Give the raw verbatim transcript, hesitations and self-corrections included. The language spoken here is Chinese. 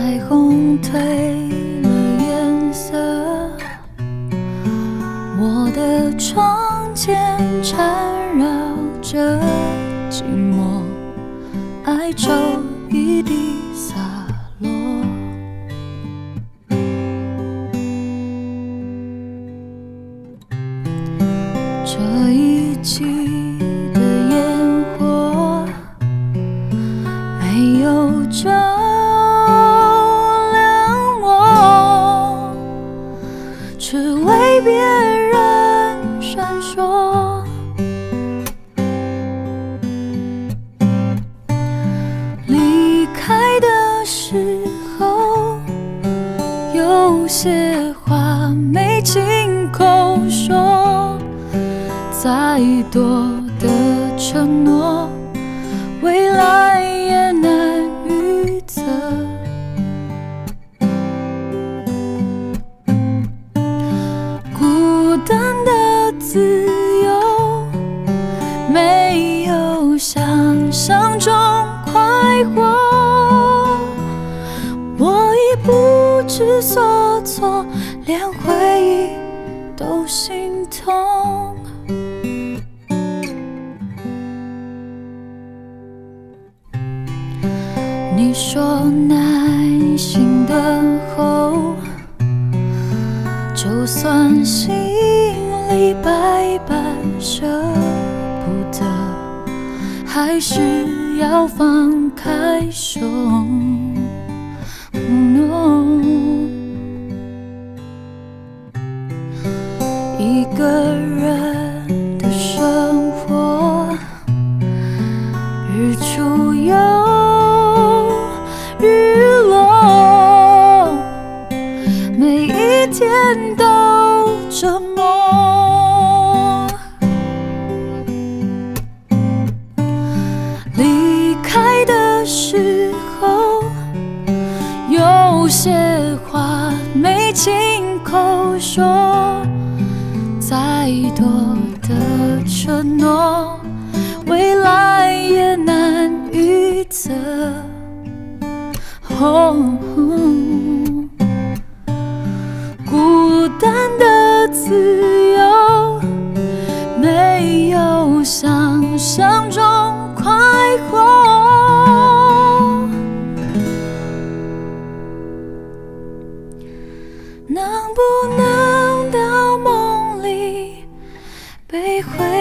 彩虹褪了颜色，我的窗前缠绕着寂寞，哀愁一地洒落。这一季的烟火没有照亮我，只为别人闪烁。离开的时候，有些话没亲口说，再多的承诺，未来也难预测。孤单的自由，没有想象中快活。我已不知所措，连回忆都心痛。你说耐心等候，就算心里百般舍不得，还是要放开手。No， 一个人的生活，日出有日落，每一天都折磨。离开的时候，有些话没亲口说，再多的承诺，未来也难预测。Oh， 孤单的自由，没有想象中快活。能不能到梦里被回